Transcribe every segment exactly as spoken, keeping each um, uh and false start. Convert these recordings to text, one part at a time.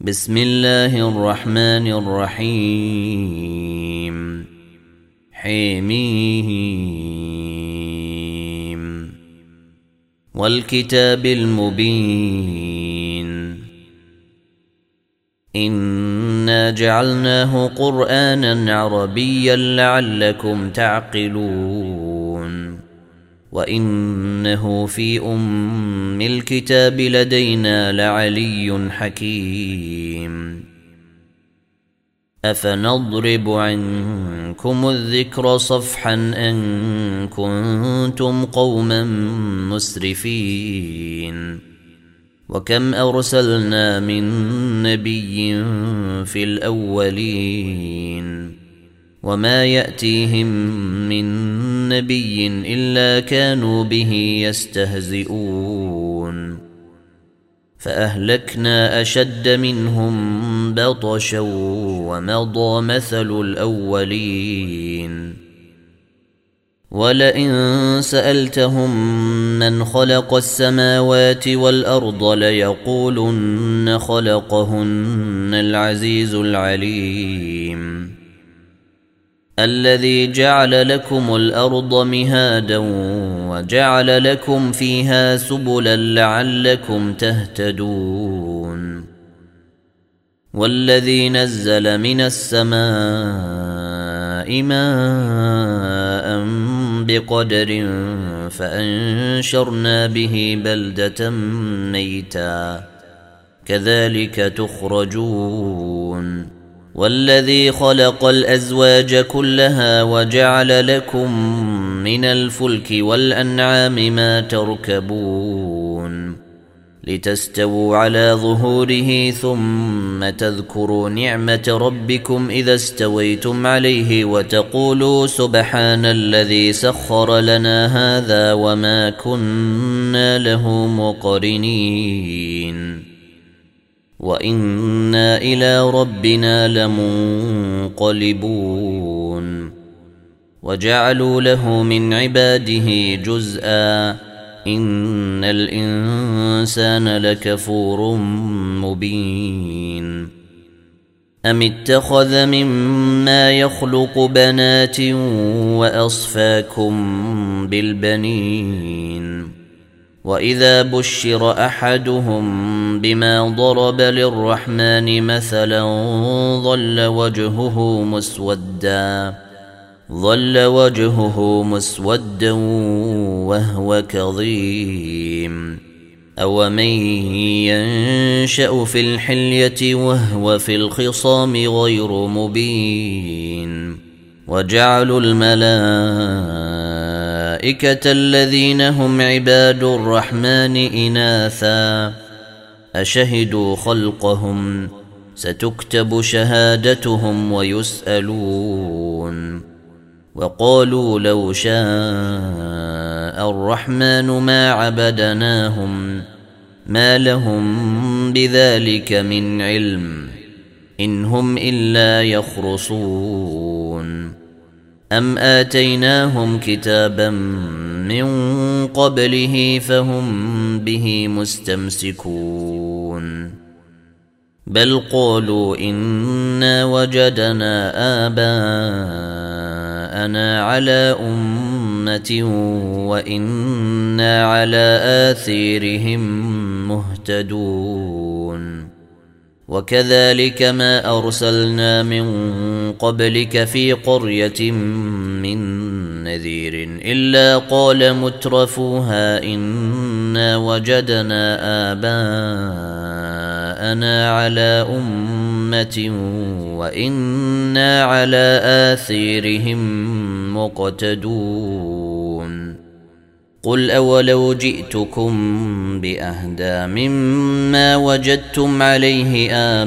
بسم الله الرحمن الرحيم حميم والكتاب المبين إنا جعلناه قرآنا عربيا لعلكم تعقلون وإنه في أم الكتاب لدينا لعلي حكيم أفنضرب عنكم الذكر صفحا أن كنتم قوما مسرفين وكم أرسلنا من نبي في الأولين وما يأتيهم من نبي إلا كانوا به يستهزئون فأهلكنا أشد منهم بطشا ومضى مثل الأولين ولئن سألتهم من خلق السماوات والأرض ليقولن خلقهن العزيز العليم الذي جعل لكم الأرض مهادا وجعل لكم فيها سبلا لعلكم تهتدون والذي نزل من السماء ماء بقدر فأنشرنا به بلدة ميتا كذلك تخرجون والذي خلق الأزواج كلها وجعل لكم من الفلك والأنعام ما تركبون لتستووا على ظهوره ثم تذكروا نعمة ربكم إذا استويتم عليه وتقولوا سبحان الذي سخر لنا هذا وما كنا له مقرنين وإنا إلى ربنا لمنقلبون وجعلوا له من عباده جزءا إن الإنسان لكفور مبين أم اتخذ مما يخلق بنات وأصفاكم بالبنين وإذا بشر أحدهم بما ضرب للرحمن مثلا ظل وجهه مسودا ظل وجهه مسودا وهو كظيم أومن ينشأ في الحلية وهو في الخصام غير مبين وجعلوا الملائكة الذين هم عباد الرحمن إناثا أشهدوا خلقهم ستكتب شهادتهم ويسألون وقالوا لو شاء الرحمن ما عبدناهم ما لهم بذلك من علم إن هم إلا يخرصون أم آتيناهم كتابا من قبله فهم به مستمسكون بل قالوا إنا وجدنا آباءنا على أمة وإنا على آثارهم مهتدون وكذلك ما أرسلنا من قبلك في قرية من نذير إلا قال مترفوها إنا وجدنا آباءنا على أمة وإنا على آثارهم مقتدون قل أولو جئتكم بأهدى مما وجدتم عليه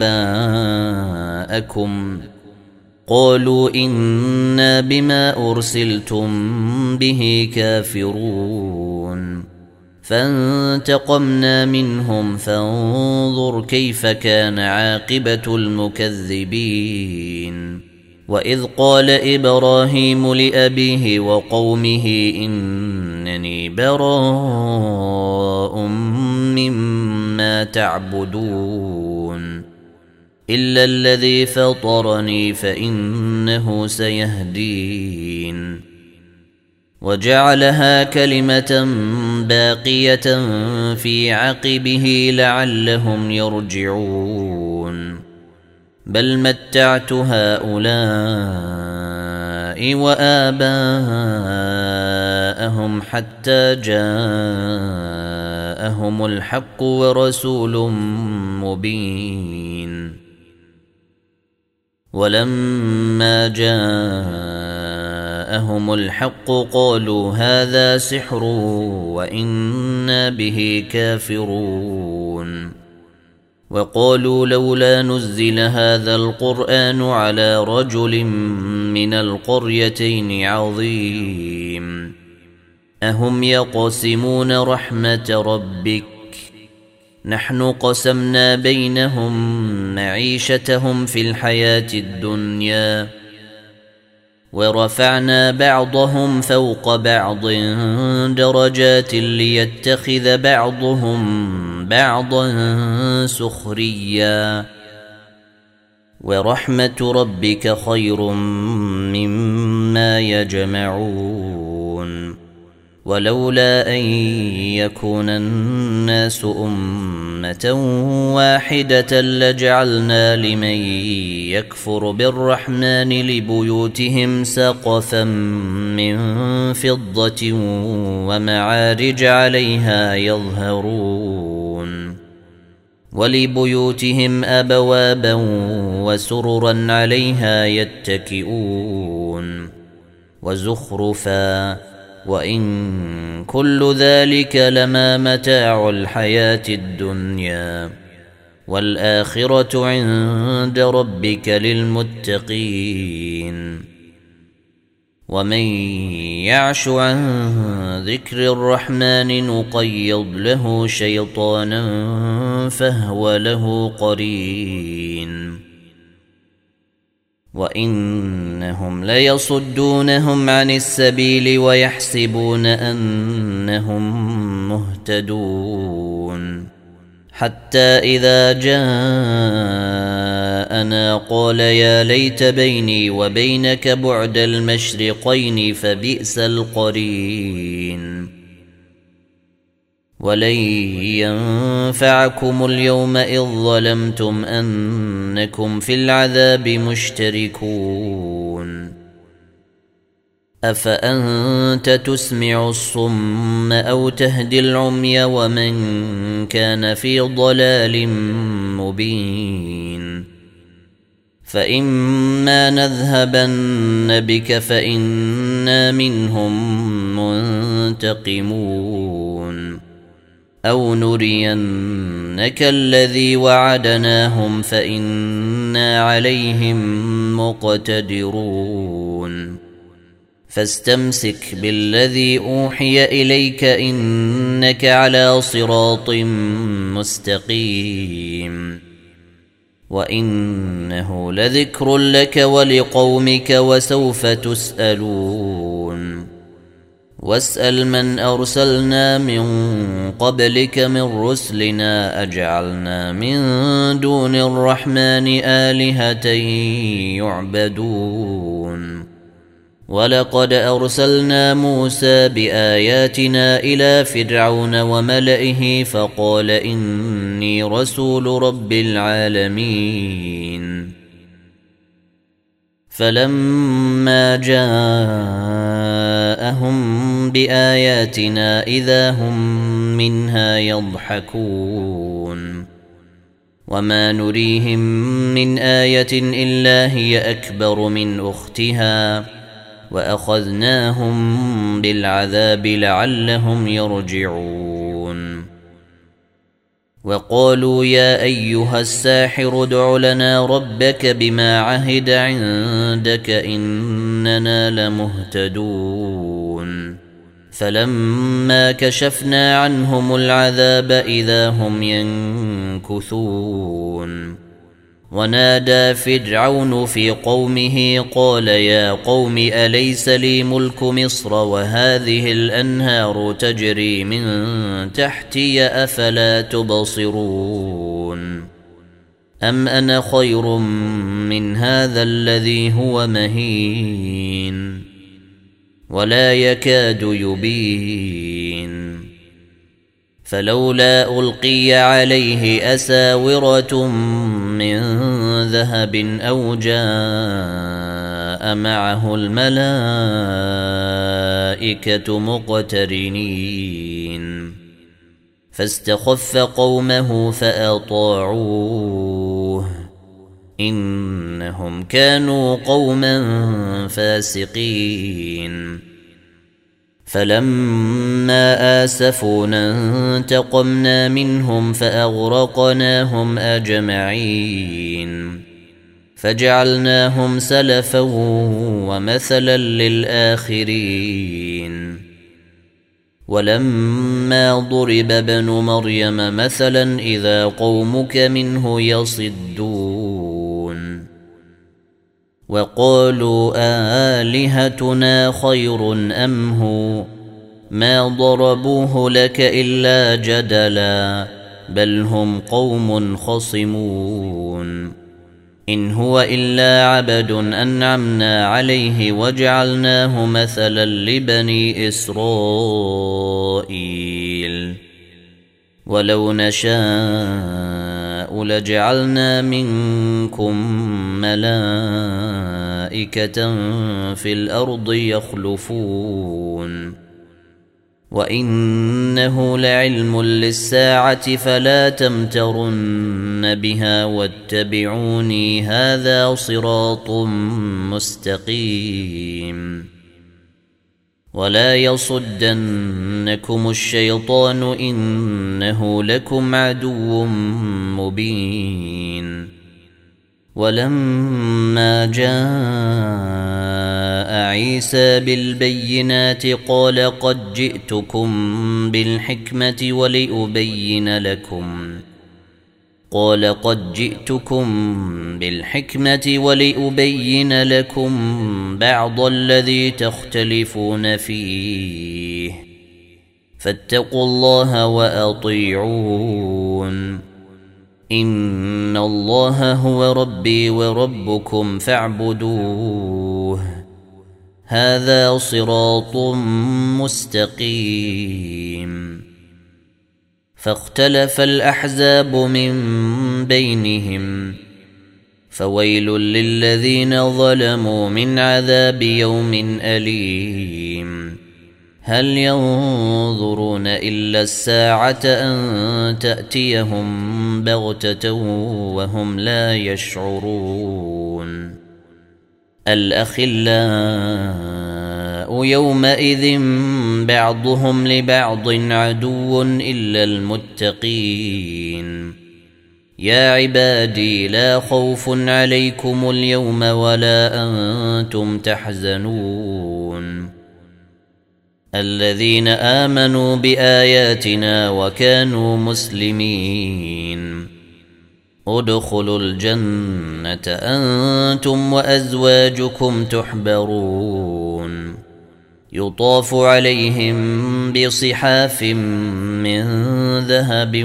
آباءكم قالوا إنا بما أرسلتم به كافرون فانتقمنا منهم فانظر كيف كان عاقبة المكذبين وإذ قال إبراهيم لأبيه وقومه إنني براء مما تعبدون إلا الذي فطرني فإنه سيهدين وجعلها كلمة باقية في عقبه لعلهم يرجعون بل متعت هؤلاء وآباءهم حتى جاءهم الحق ورسول مبين ولما جاءهم الحق قالوا هذا سحر وإنا به كافرون وقالوا لولا نزل هذا القرآن على رجل من القريتين عظيم أهم يقسمون رحمة ربك نحن قسمنا بينهم معيشتهم في الحياة الدنيا ورفعنا بعضهم فوق بعض درجات ليتخذ بعضهم بعضا سخريا ورحمة ربك خير مما يجمعون ولولا أن يكون الناس أمة واحدة لجعلنا لمن يكفر بالرحمن لبيوتهم سقفا من فضة ومعارج عليها يظهرون ولبيوتهم أبوابا وسررا عليها يتكئون وزخرفا وإن كل ذلك لما متاع الحياة الدنيا والآخرة عند ربك للمتقين ومن يعش عن ذكر الرحمن نقيض له شيطانا فهو له قرين وإنهم ليصدونهم عن السبيل ويحسبون أنهم مهتدون حتى إذا جاءنا قال يا ليت بيني وبينك بعد المشرقين فبئس القرين ولن ينفعكم اليوم إذ ظلمتم أنكم في العذاب مشتركون أفأنت تسمع الصم أو تهدي العمي ومن كان في ضلال مبين فإما نذهبن بك فإنا منهم منتقمون أو نرينك الذي وعدناهم فإنا عليهم مقتدرون فاستمسك بالذي أوحي إليك إنك على صراط مستقيم وإنه لذكر لك ولقومك وسوف تسألون واسأل من أرسلنا من قبلك من رسلنا أجعلنا من دون الرحمن آلهة يعبدون ولقد أرسلنا موسى بآياتنا إلى فرعون وملئه فقال إني رسول رب العالمين فلما جاءهم بآياتنا إذا هم منها يضحكون وما نريهم من آية إلا هي أكبر من أختها وأخذناهم بالعذاب لعلهم يرجعون وقالوا يا أيها الساحر ادع لنا ربك بما عهد عندك إننا لمهتدون فلما كشفنا عنهم العذاب إذا هم ينكثون ونادى فرعون في قومه قال يا قوم أليس لي ملك مصر وهذه الأنهار تجري من تحتي أفلا تبصرون أم أنا خير من هذا الذي هو مهين ولا يكاد يبين فلولا ألقي عليه أساورة من ذهب أو جاء معه الملائكة مقترنين فاستخف قومه فأطاعوه إنهم كانوا قوما فاسقين فلما آسفونا انتقمنا منهم فأغرقناهم أجمعين فجعلناهم سلفا ومثلا للآخرين ولما ضرب ابن مريم مثلا إذا قومك منه يصدون وقالوا آلهتنا خير أم هو ما ضربوه لك إلا جدلا بل هم قوم خصمون إن هو إلا عبد أنعمنا عليه وجعلناه مثلا لبني إسرائيل ولو نشاء لجعلنا منكم ملائكة في الأرض يخلفون وإنه لعلم للساعة فلا تمترن بها واتبعوني هذا صراط مستقيم ولا يصدنكم الشيطان إنه لكم عدو مبين ولما جاء عيسى بالبينات قال قد جئتكم بالحكمة ولأبين لكم قال قد جئتكم بالحكمة ولأبين لكم بعض الذي تختلفون فيه فاتقوا الله وأطيعون إن الله هو ربي وربكم فاعبدوه هذا صراط مستقيم فاختلف الأحزاب من بينهم فويل للذين ظلموا من عذاب يوم أليم هل ينظرون إلا الساعة أن تأتيهم بغتة وهم لا يشعرون الأخلاء يومئذ بعضهم لبعض عدو إلا المتقين يا عبادي لا خوف عليكم اليوم ولا أنتم تحزنون الذين آمنوا بآياتنا وكانوا مسلمين ادخلوا الجنة أنتم وأزواجكم تحبرون يطاف عليهم بصحاف من ذهب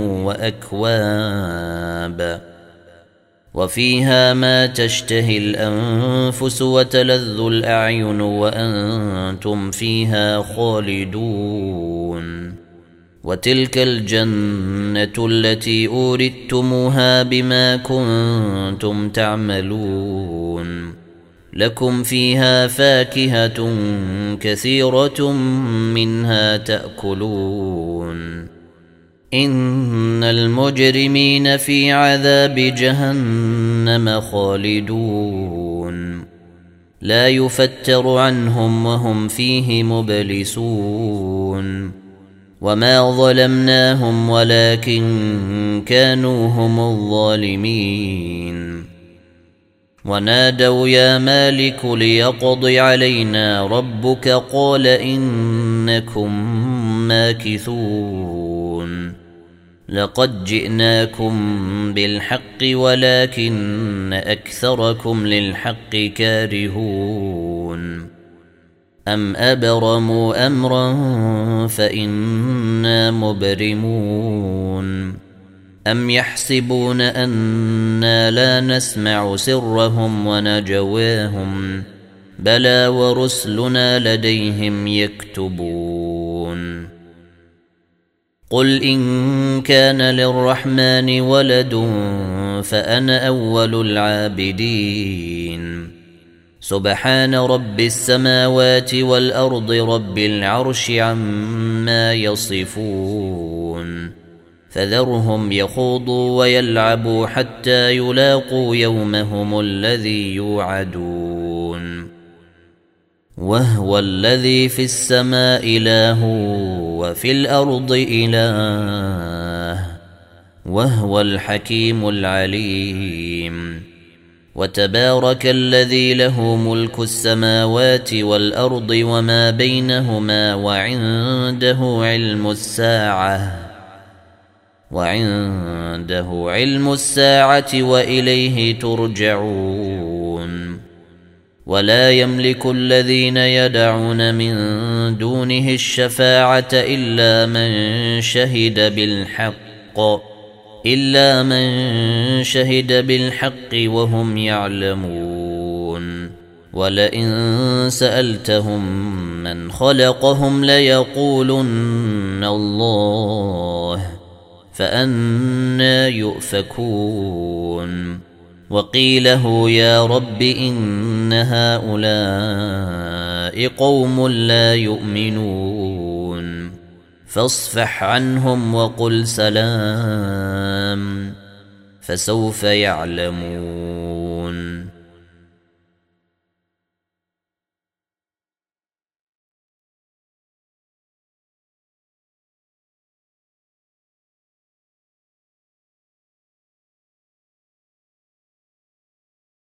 وأكواب وفيها ما تشتهي الأنفس وتلذ الأعين وأنتم فيها خالدون وتلك الجنة التي أورثتموها بما كنتم تعملون لكم فيها فاكهة كثيرة منها تأكلون إن المجرمين في عذاب جهنم خالدون لا يفتر عنهم وهم فيه مبلسون وما ظلمناهم ولكن كانوا هم الظالمين ونادوا يا مالك ليقض علينا ربك قال إنكم ماكثون لقد جئناكم بالحق ولكن أكثركم للحق كارهون أم أبرموا أمرا فإنا مبرمون أم يحسبون أنا لا نسمع سرهم ونجواهم بلى ورسلنا لديهم يكتبون قل إن كان للرحمن ولد فأنا أول العابدين سبحان رب السماوات والأرض رب العرش عما يصفون فذرهم يخوضوا ويلعبوا حتى يلاقوا يومهم الذي يوعدون وهو الذي في السماء إله وفي الأرض إله وهو الحكيم العليم وتبارك الذي له ملك السماوات والأرض وما بينهما وعنده علم الساعة وعنده علم الساعة وإليه ترجعون ولا يملك الذين يدعون من دونه الشفاعة إلا من شهد بالحق إلا من شهد بالحق وهم يعلمون ولئن سألتهم من خلقهم ليقولن الله فأنى يؤفكون وقيله يا رب إن هؤلاء قوم لا يؤمنون فاصفح عنهم وقل سلام فسوف يعلمون